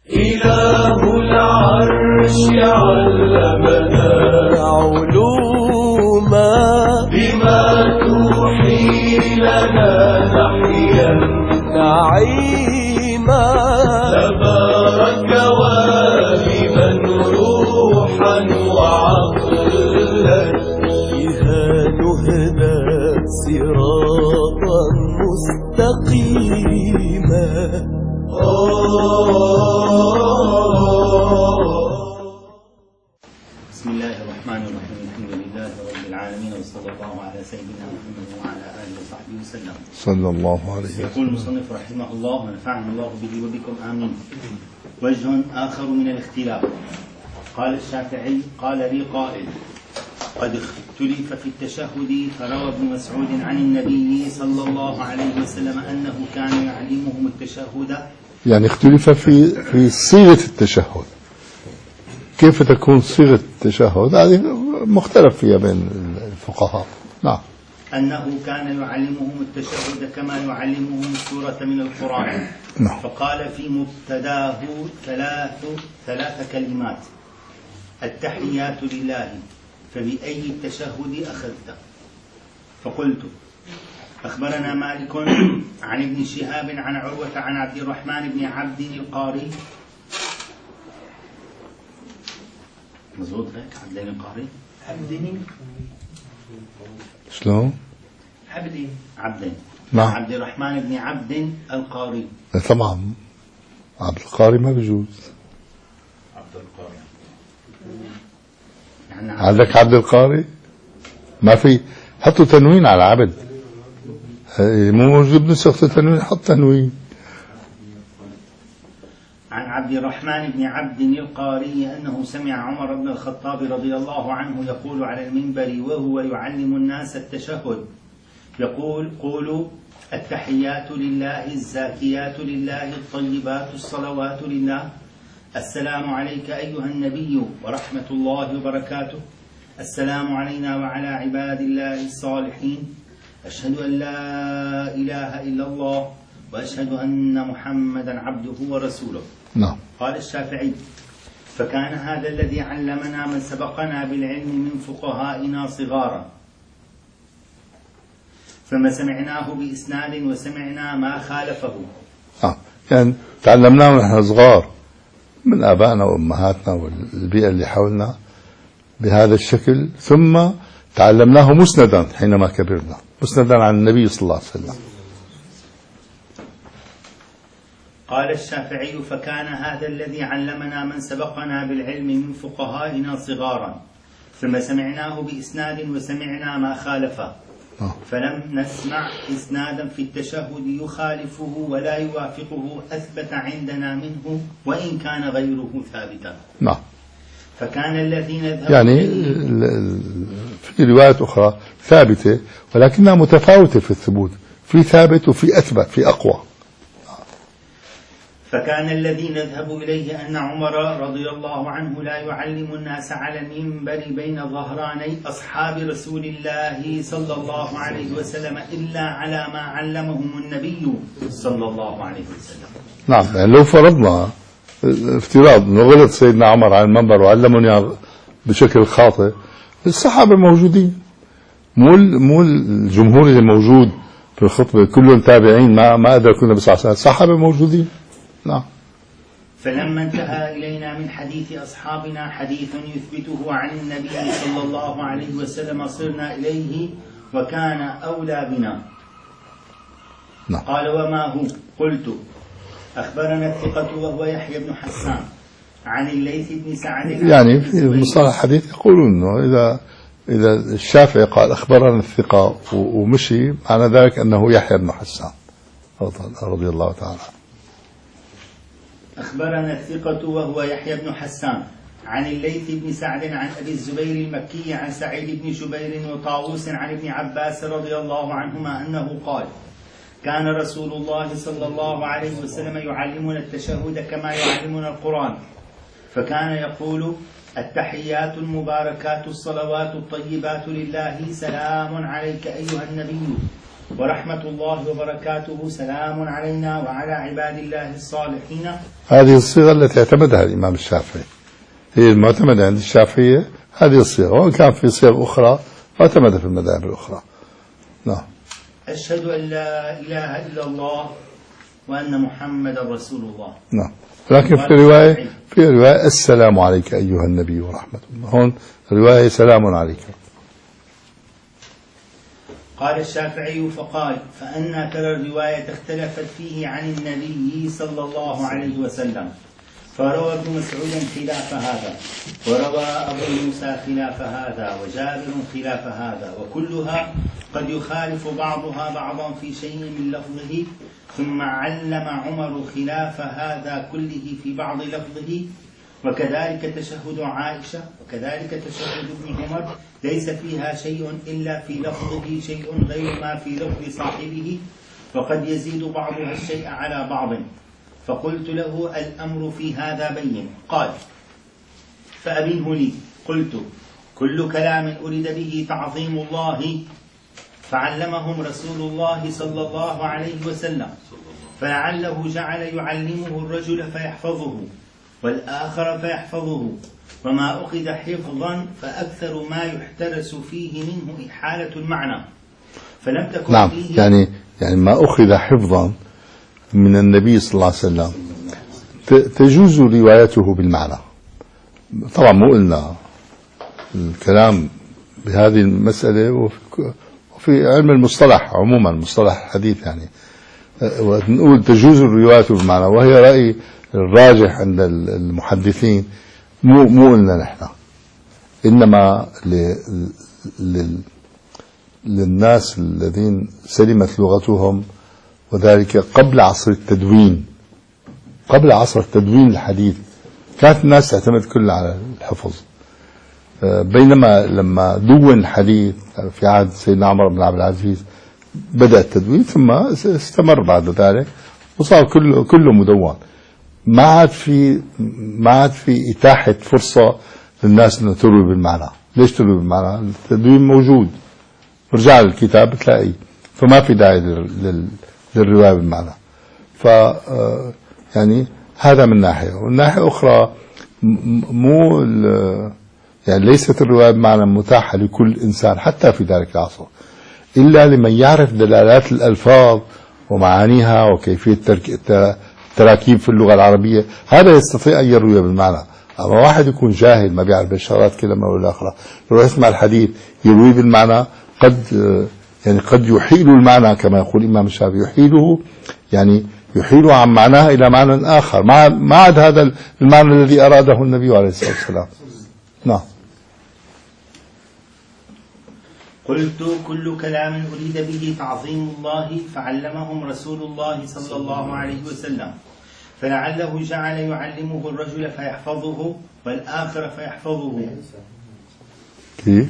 إله العرش علمنا علوما بما توحي لنا نحيا نعيما تبارك واهبا روحا وعقلا بها نهدى صراطا مستقيما. بسم الله الرحمن الرحيم. الحمد لله رب العالمين، وصلى الله على سيدنا محمد وعلى آله وصحبه وسلم. صلى الله عليه وسلم. يقول المصنف رحمه الله ونفعنا الله به وبكم آمين. وجه آخر من الاختلاف. قال الشافعي: قال لي قائل: قد اختلف في التشهد، فروى ابن مسعود عن النبي صلى الله عليه وسلم أنه كان يعلمهم التشهد. يعني اختلف في صيغة التشهد، كيف تكون صيغة التشهد؟ هذه مختلف فيها بين الفقهاء. نعم. أنه كان يعلمهم التشهد كما يعلمهم السورة من القرآن. نعم. فقال في مبتداه ثلاث كلمات: التحيات لله، فبأي التشهد أخذت؟ فقلت: أخبرنا مالك عن ابن شهاب عن عروة عن عبد الرحمن بن عبد القاري. مزود هيك عبدين القاري؟ عبدين. شلون؟ عبدين. نعم. عبد الرحمن بن عبد القاري. طبعا عبد القاري ما بيجوز. عبد القاري يعني عندك عبد القاري ما في، حطوا تنوين على عبد، مو موجود بنسخة تنوين، حط تنوين. عن عبد الرحمن بن عبد القاري أنه سمع عمر بن الخطاب رضي الله عنه يقول على المنبر وهو يعلم الناس التشهد، يقول: قولوا التحيات لله، الزاكيات لله، الطيبات الصلوات لله، السلام عليك أيها النبي ورحمة الله وبركاته، السلام علينا وعلى عباد الله الصالحين، أشهد أن لا إله إلا الله وأشهد أن محمدا عبده ورسوله. نعم. قال الشافعي: فكان هذا الذي علمنا من سبقنا بالعلم من فقهائنا صغارا، فما سمعناه بإسناد وسمعنا ما خالفه. يعني تعلمناه ونحن صغار من آبائنا وأمهاتنا والبيئة اللي حولنا بهذا الشكل، ثم تعلمناه مسندا حينما كبرنا، مسندا عن النبي صلى الله عليه وسلم. قال الشافعي: فكان هذا الذي علمنا من سبقنا بالعلم من فقهائنا صغارا، ثم سمعناه بإسناد وسمعنا ما خالفه، فلم نسمع إسنادا في التشهد يخالفه ولا يوافقه أثبت عندنا منه وإن كان غيره ثابتا. نعم. فكان الذين يعني في روايات أخرى ثابتة ولكنها متفاوتة في الثبوت، في ثابت وفي أثبت، في أقوى. فكان الذي نذهب إليه أن عمر رضي الله عنه لا يعلم الناس على المنبر بين ظهراني أصحاب رسول الله صلى الله عليه وسلم إلا على ما علمهم النبي صلى الله عليه وسلم. نعم. يعني لو فرضنا افتراض أنه غلط سيدنا عمر على المنبر وعلمني بشكل خاطئ، الصحابة موجودين، مو الجمهور اللي موجود في الخطبة كلهم تابعين ما أدركوا النبي صلى الله عليه وسلم، الصحابة موجودين. نعم. فلما انتهى إلينا من حديث أصحابنا حديث يثبته عن النبي صلى الله عليه وسلم صرنا إليه وكان أولى بنا. نعم. قال: وما هو؟ قلت: أخبرنا الثقة وهو يحيى بن حسان عن الليث بن سعد. يعني في مصطلح الحديث يقولون أنه إذا الشافعي قال أخبرنا الثقة ومشي، معنى ذلك أنه يحيى بن حسان رضي الله تعالى. أخبرنا الثقة وهو يحيى بن حسان عن الليث بن سعد عن أبي الزبير المكي عن سعيد بن جبير وطاووس عن ابن عباس رضي الله عنهما أنه قال: كان رسول الله صلى الله عليه وسلم يعلمنا التشهد كما يعلمنا القرآن، فكان يقول: التحيات المباركات الصلوات الطيبات لله، سلام عليك أيها النبي ورحمة الله وبركاته سلام علينا وعلى عباد الله الصالحين. هذه الصيغة التي اعتمدها الإمام الشافعي، هي المعتمدة عند الشافعية هذه الصيغة، وإن كان في صيغ أخرى معتمدة في المذاهب الأخرى. نعم. أشهد أن لا إله إلا الله وأن محمد رسول الله. نعم. لكن في رواية السلام عليك أيها النبي ورحمة الله، هون رواية سلام عليك. قال الشافعي فقال: فأنا ترى الرواية اختلفت فيه عن النبي صلى الله عليه وسلم، فروى ابن مسعود خلاف هذا، وروى أبو موسى خلاف هذا، وجابر خلاف هذا، وكلها قد يخالف بعضها بعضا في شيء من لفظه، ثم علم عمر خلاف هذا كله في بعض لفظه. وكذلك تشهد عائشة، وكذلك تشهد ابن عمر ليس فيها شيء إلا في لفظه شيء غير ما في لفظ صاحبه، وقد يزيد بعضها الشيء على بعض. فقلت له: الأمر في هذا بين. قال: فأبنه لي. قلت: كل كلام أريد به تعظيم الله فعلمهم رسول الله صلى الله عليه وسلم، فلعله جعل يعلمه الرجل فيحفظه والآخر فيحفظه، وما أخذ حفظا فأكثر ما يحترس فيه منه إحالة المعنى، فلم تكن نعم فيه يعني ما أخذ حفظا من النبي صلى الله عليه وسلم تجوز روايته بالمعنى. طبعا مو قلنا الكلام بهذه المسألة وفي علم المصطلح عموما، مصطلح الحديث يعني، ونقول تجوز الرواية بالمعنى، وهي رأي الراجح عند المحدثين. مو قلنا نحن، إنما للناس الذين سلمت لغتهم، وذلك قبل عصر التدوين. قبل عصر التدوين الحديث كانت الناس تعتمد كلها على الحفظ، بينما لما دون الحديث في عهد سيدنا عمر بن عبد العزيز بدأ التدوين، ثم استمر بعد ذلك وصار كله مدون. ما عاد في إتاحة فرصة للناس أن تروي بالمعنى. ليش تروي بالمعنى؟ التدوين موجود، ارجع للكتاب تلاقيه، فما في داعي للرواية بالمعنى. يعني هذا من ناحية، ومن ناحية أخرى مو يعني ليست الرواية بالمعنى متاحة لكل إنسان حتى في ذلك العصر، إلا لمن يعرف دلالات الألفاظ ومعانيها وكيفية التراكيب في اللغة العربية، هذا يستطيع أن يروي بالمعنى. أما واحد يكون جاهل ما بيعرف الشغلات كلمة ولا آخرى، يروح يسمع الحديث يروي بالمعنى، قد يحيل المعنى كما يقول الإمام الشافعي، يحيله عن معناه إلى معنى آخر، ما عاد هذا المعنى الذي أراده النبي عليه الصلاة والسلام. نعم. قلت: كل كلام أريد به تعظيم الله فعلمهم رسول الله صلى الله عليه وسلم، فلعله جعل يعلمه الرجل فيحفظه والآخر فيحفظه. كيف؟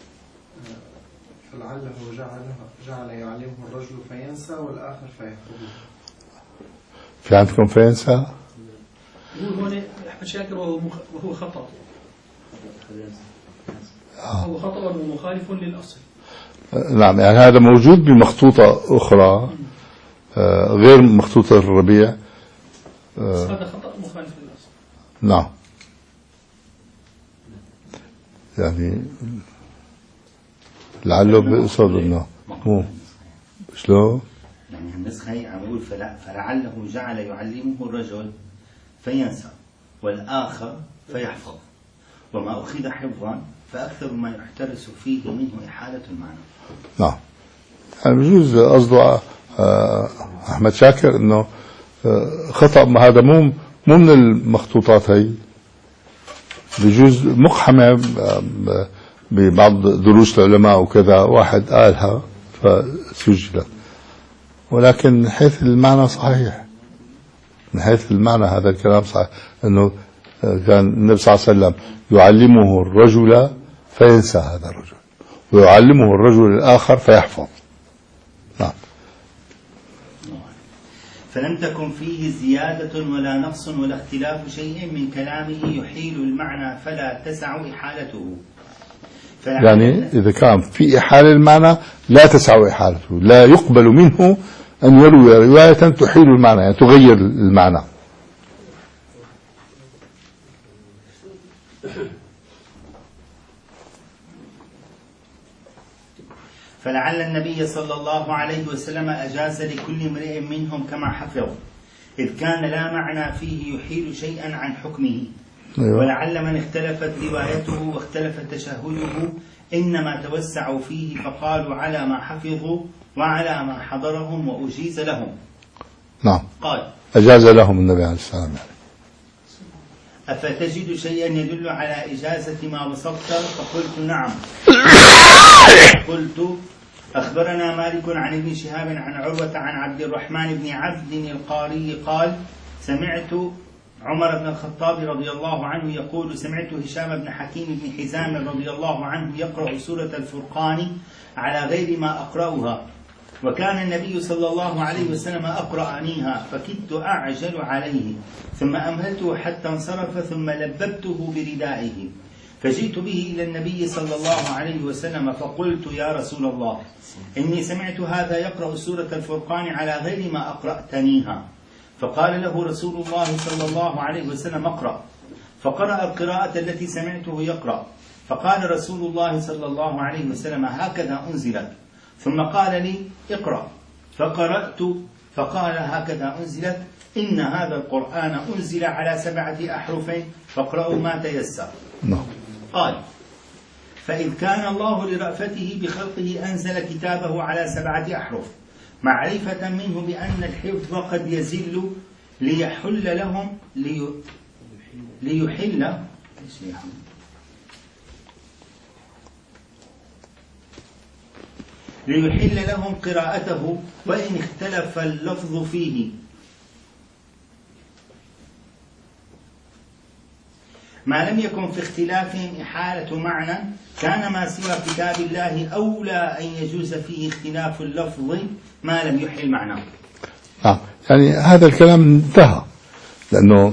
فلعله جعل يعلمه الرجل فينسى والآخر فيحفظه. في عندكم فينسى؟ هون أحمد شاكر وهو خطأ، هو خطأ ومخالف للأصل. نعم، يعني هذا موجود بمخطوطة أخرى غير مخطوطة الربيع. هذا خطأ مخالف للأصل. نعم، يعني لعله بيقصد انه مو شلون؟ يعني النسخة هي عم بقول فلعله جعل يعلمه الرجل فينسى والآخر فيحفظ، وما أخذ حفظا فأكثر ما يحترس فيه منه إحالة المعنى. نعم، يعني بجوز قصده أحمد شاكر إنه خطأ، هذا مو من المخطوطات هي، بجوز مقحمة ببعض دروس العلماء وكذا، واحد قالها فسجلت، ولكن من حيث المعنى صحيح، من حيث المعنى هذا الكلام صحيح، أنه كان النبي صلى الله عليه وسلم يعلمه الرجل فينسى هذا الرجل، ويعلمه الرجل الآخر فيحفظ. نعم. فلم تكن فيه زيادة ولا نقص ولا اختلاف شيء من كلامه يحيل المعنى فلا تسع إحالته، يعني إذا كان في إحالة المعنى لا تسع إحالته، لا يقبل منه أن يروي رواية تحيل المعنى، يعني تغير المعنى. فلعل النبي صلى الله عليه وسلم أجاز لكل امرئ منهم كما حفظ، إذ كان لا معنى فيه يحيل شيئا عن حكمه. أيوة. ولعل من اختلفت روايته واختلف تشهده إنما توسعوا فيه فقالوا على ما حفظوا وعلى ما حضرهم وأجيز لهم. نعم. قال أجاز لهم النبي عليه السلام يعني. أفتجد شيئا يدل على إجازة ما وصفت؟ فقلت نعم. قلت أخبرنا مالك عن ابن شهاب عن عروة عن عبد الرحمن بن عبد القاري قال سمعت عمر بن الخطاب رضي الله عنه يقول سمعت هشام بن حكيم بن حزام رضي الله عنه يقرأ سورة الفرقان على غير ما أقرأها، وكان النبي صلى الله عليه وسلم أقرأنيها فكدت أعجل عليه، ثم أمهلته حتى انصرف ثم لببته بردائه، فجئت به إلى النبي صلى الله عليه وسلم فقلت يا رسول الله إني سمعت هذا يقرأ سورة الفرقان على غير ما أقرأتنيها، فقال له رسول الله صلى الله عليه وسلم اقرأ، فقرأ القراءة التي سمعته يقرأ، فقال رسول الله صلى الله عليه وسلم هكذا أنزلت، ثم قال لي اقرأ، فقرأت فقال هكذا أنزلت إن هذا القرآن أنزل على 7 أحرف فاقرأوا ما تيسر. قال فإذ كان الله لرأفته بخلقه أنزل كتابه على 7 أحرف معرفة منه بأن الحفظ قد يزل ليحل لهم قراءته وإن اختلف اللفظ فيه، ما لم يكن في اختلافهم إحالة معنى كان ما سوى كتاب الله أولى أن يجوز فيه اختلاف اللفظ ما لم يحل معناه. يعني هذا الكلام انتهى، لأنه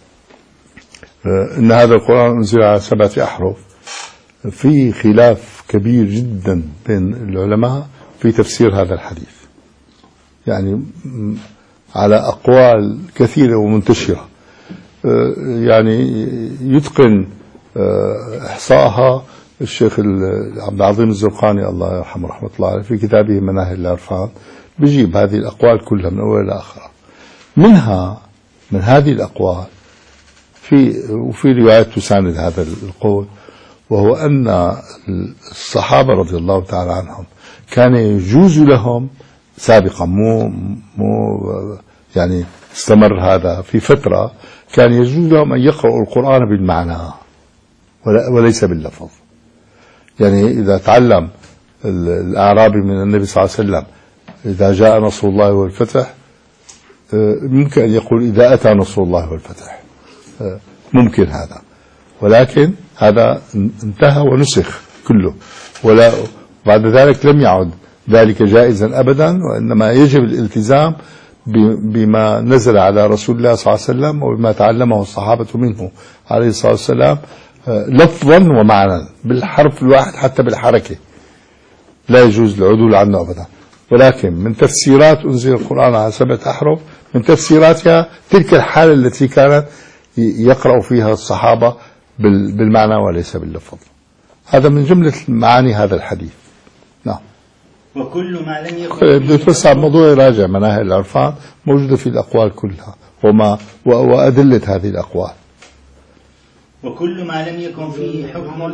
إن هذا القرآن أنزل على 7 أحرف، في خلاف كبير جدا بين العلماء في تفسير هذا الحديث، يعني على أقوال كثيرة ومنتشرة، يعني يتقن إحصائها الشيخ عبد العظيم الزرقاني الله يرحمه رحمة الله عليه في كتابه مناهل العرفان، بيجيب هذه الأقوال كلها من أول إلى آخرها. من هذه الأقوال وفي روايات تساند هذا القول، وهو أن الصحابة رضي الله تعالى عنهم كان يجوز لهم سابقا، مو يعني استمر هذا في فترة، كان يجوز لهم أن يقرأوا القرآن بالمعنى وليس باللفظ. يعني إذا تعلم الأعرابي من النبي صلى الله عليه وسلم إذا جاء نصر الله والفتح، ممكن أن يقول إذا أتى نصر الله والفتح، ممكن هذا، ولكن هذا انتهى ونسخ كله، بعد ذلك لم يعد ذلك جائزا أبدا، وإنما يجب الالتزام بما نزل على رسول الله صلى الله عليه وسلم وبما تعلمه الصحابة منه عليه الصلاة والسلام لفظا ومعنى بالحرف الواحد حتى بالحركة، لا يجوز العدول عنه أبدا. ولكن من تفسيرات أنزل القرآن على 7 أحرف، من تفسيراتها تلك الحالة التي كانت يقرأ فيها الصحابة بالمعنى وليس باللفظ. هذا من جملة معاني هذا الحديث. نعم. وكل ما لم يكن بده يتوسع الموضوع يراجع مناهل العرفان، موجودة في الأقوال كلها وأدلة هذه الأقوال. وكل ما لم يكن فيه حكم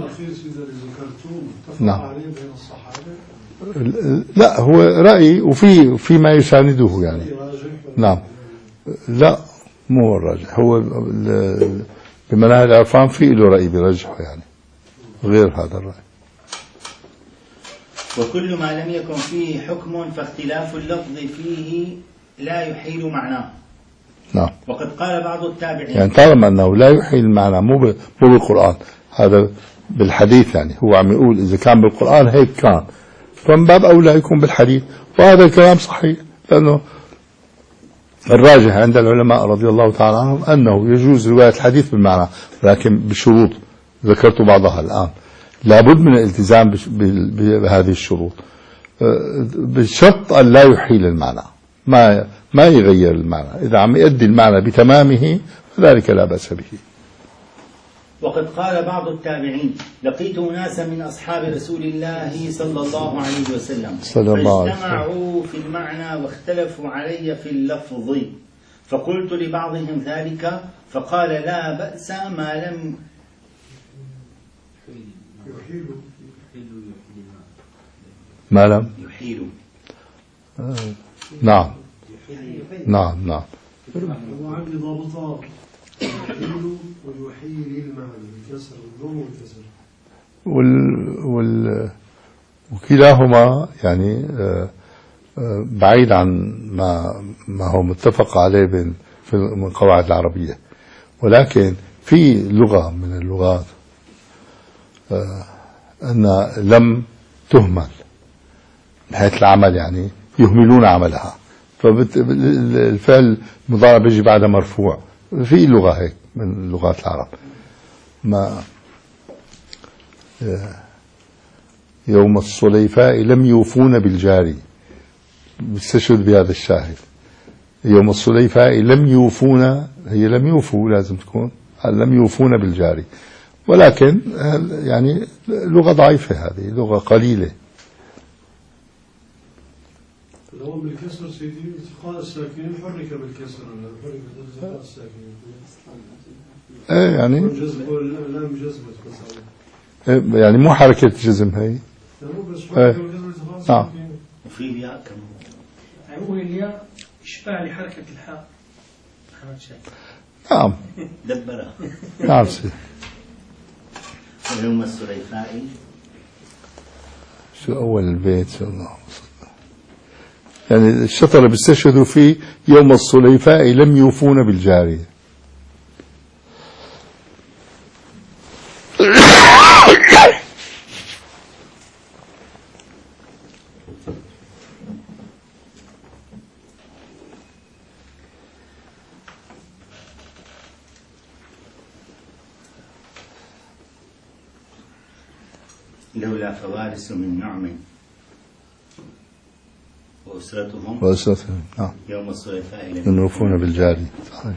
نعم. لا هو رأي وفي ما يسانده يعني. نعم. لا مو هو الراجح، هو بمناهل العرفان في له رأي برجحه يعني غير هذا الرأي. وكل ما لم يكن فيه حكم فاختلاف اللفظ فيه لا يحيل معناه. نعم. وقد قال بعض التابعين يعني طالما أنه لا يحيل المعنى مو بالقرآن، هذا بالحديث، يعني هو عم يقول إذا كان بالقرآن هيك كان، فمن باب أولى يكون بالحديث، وهذا الكلام صحيح، لأنه الراجح عند العلماء رضي الله تعالى عنهم أنه يجوز رواية الحديث بالمعنى، ولكن بشروط ذكرت بعضها الآن، لابد من الالتزام بهذه الشروط بشرط أن لا يحيل المعنى، ما يغير المعنى. إذا عم يؤدي المعنى بتمامه فذلك لا بأس به. وقد قال بعض التابعين: لقيت أناسا من أصحاب رسول الله صلى الله عليه وسلم فاجتمعوا في المعنى واختلفوا علي في اللفظ، فقلت لبعضهم ذلك فقال: لا بأس ما لم يحيل. نعم. وعندي ضابطة يحيل ويحيل المعنى بالكسر والضم والكسر وكلاهما يعني بعيد عن ما هو متفق عليه من القواعد العربية، ولكن في لغة من اللغات أن لم تهمل من حيث العمل، يعني يهملون عملها، فالفعل المضارع بيجي بعد مرفوع. في لغة هيك من لغات العرب. ما يوم الصليفاء لم يوفون بالجاري، بستشهد بهذا الشاهد. يوم الصليفاء لم يوفون، هي لم يوفوا لازم تكون لم يوفون بالجاري، ولكن يعني لغة ضعيفة، هذه لغة قليلة. لو بالكسر سيدي التقاء الساكنين حرك بالكسر ولا حرك بالتقاء الساكنين؟ يعني لم جزمت مثلا، يعني مو حركة جزم هي. نعم. وفي الياء كمان، يعني هو الياء إشباع لحركة الحاء. أحمد شاكر. نعم. دبرها. نعم سيدي. يوم الصليفاء شو أول البيت الله، يعني الشطر اللي بيستشهدوا فيه يوم الصليفاء لم يوفون بالجاري. لولا فوارس من نعم وأسرتهم نعم يوم الصليفاء لم يوفون بالجاري. صحيح.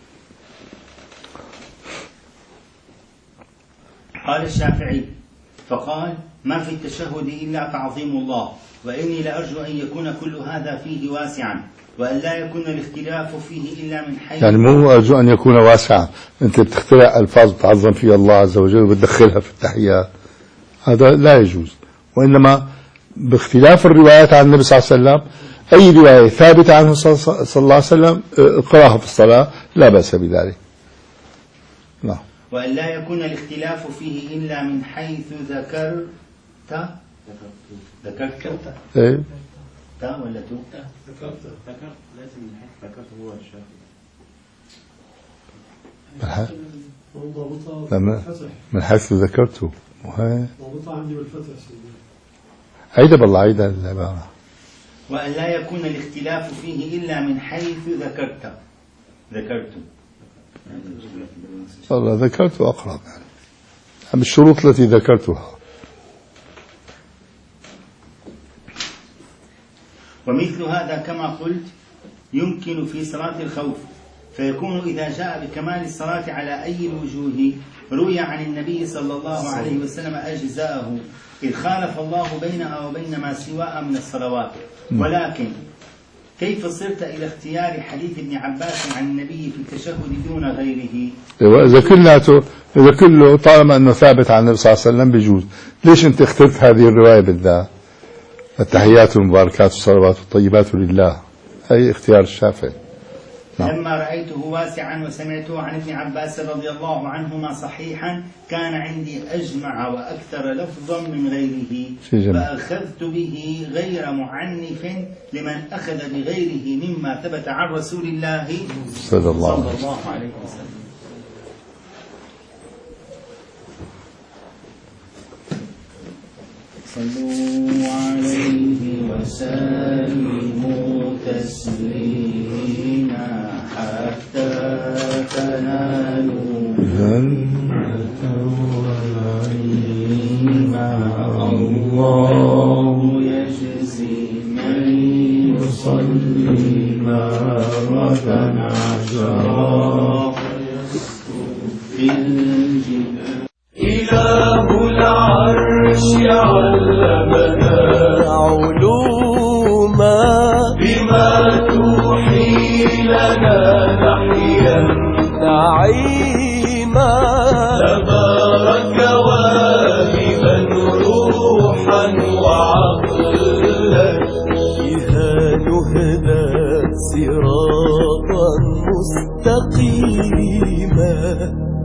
قال الشافعي: فقال: ما في التشهد إلا تعظيم الله، وإني لأرجو أن يكون كل هذا فيه واسعا، وأن لا يكون الاختلاف فيه إلا من حيث، يعني مو أرجو أن يكون واسعا، أنت بتخترع ألفاظ بتعظم فيها الله عز وجل وبتدخلها في التحيات، هذا لا يجوز. وإنما باختلاف الروايات عن النبي صلى الله عليه وسلم، أي رواية ثابتة عنه صلى الله عليه وسلم اقرأها في الصلاة لا بأس بذلك. نعم. وأن لا يكون الاختلاف فيه إلا من حيث ذكرت إيه؟ تا ولا تو؟ ذكرت لازم من حيث ذكرت هو الشافعي. من حيث ذكرته ضابطة عندي بالفتح سيدي. عيدة بالله عيدة العبارة. وأن لا يكون الاختلاف فيه إلا من حيث ذكرت والله ذكرت أقرب، يعني بالشروط التي ذكرتها. ومثل هذا كما قلت يمكن في صلاة الخوف، فيكون إذا جاء بكمال الصلاة على أي الوجوه روي عن النبي صلى الله عليه وسلم أجزاءه، إذ خالف الله بينها وبين ما سواها من الصلوات. ولكن كيف صرت إلى اختيار حديث ابن عباس عن النبي في التشهد دون غيره؟ إذا كله طالما أنه ثابت عن النبي صلى الله عليه وسلم بيجوز، ليش أنت اخترت هذه الرواية بالذات؟ التحيات والمباركات والصلوات والطيبات لله، هي اختيار الشافعي. لما رأيته واسعا وسمعته عن ابن عباس رضي الله عنهما صحيحا كان عندي أجمع وأكثر لفظا من غيره، فأخذت به غير معنف لمن أخذ بغيره مما ثبت عن رسول الله صلى الله عليه وسلم. صلوا عليه وسلموا تسليما حتى تنالوا جنة ونعيما. صلي مرة عشرا في الجنان. إله العرش علمنا علوما بما توحي لنا نحيا نعيما. تبارك واهبا روحا وعقلا بها نهدى صراطا مستقيما.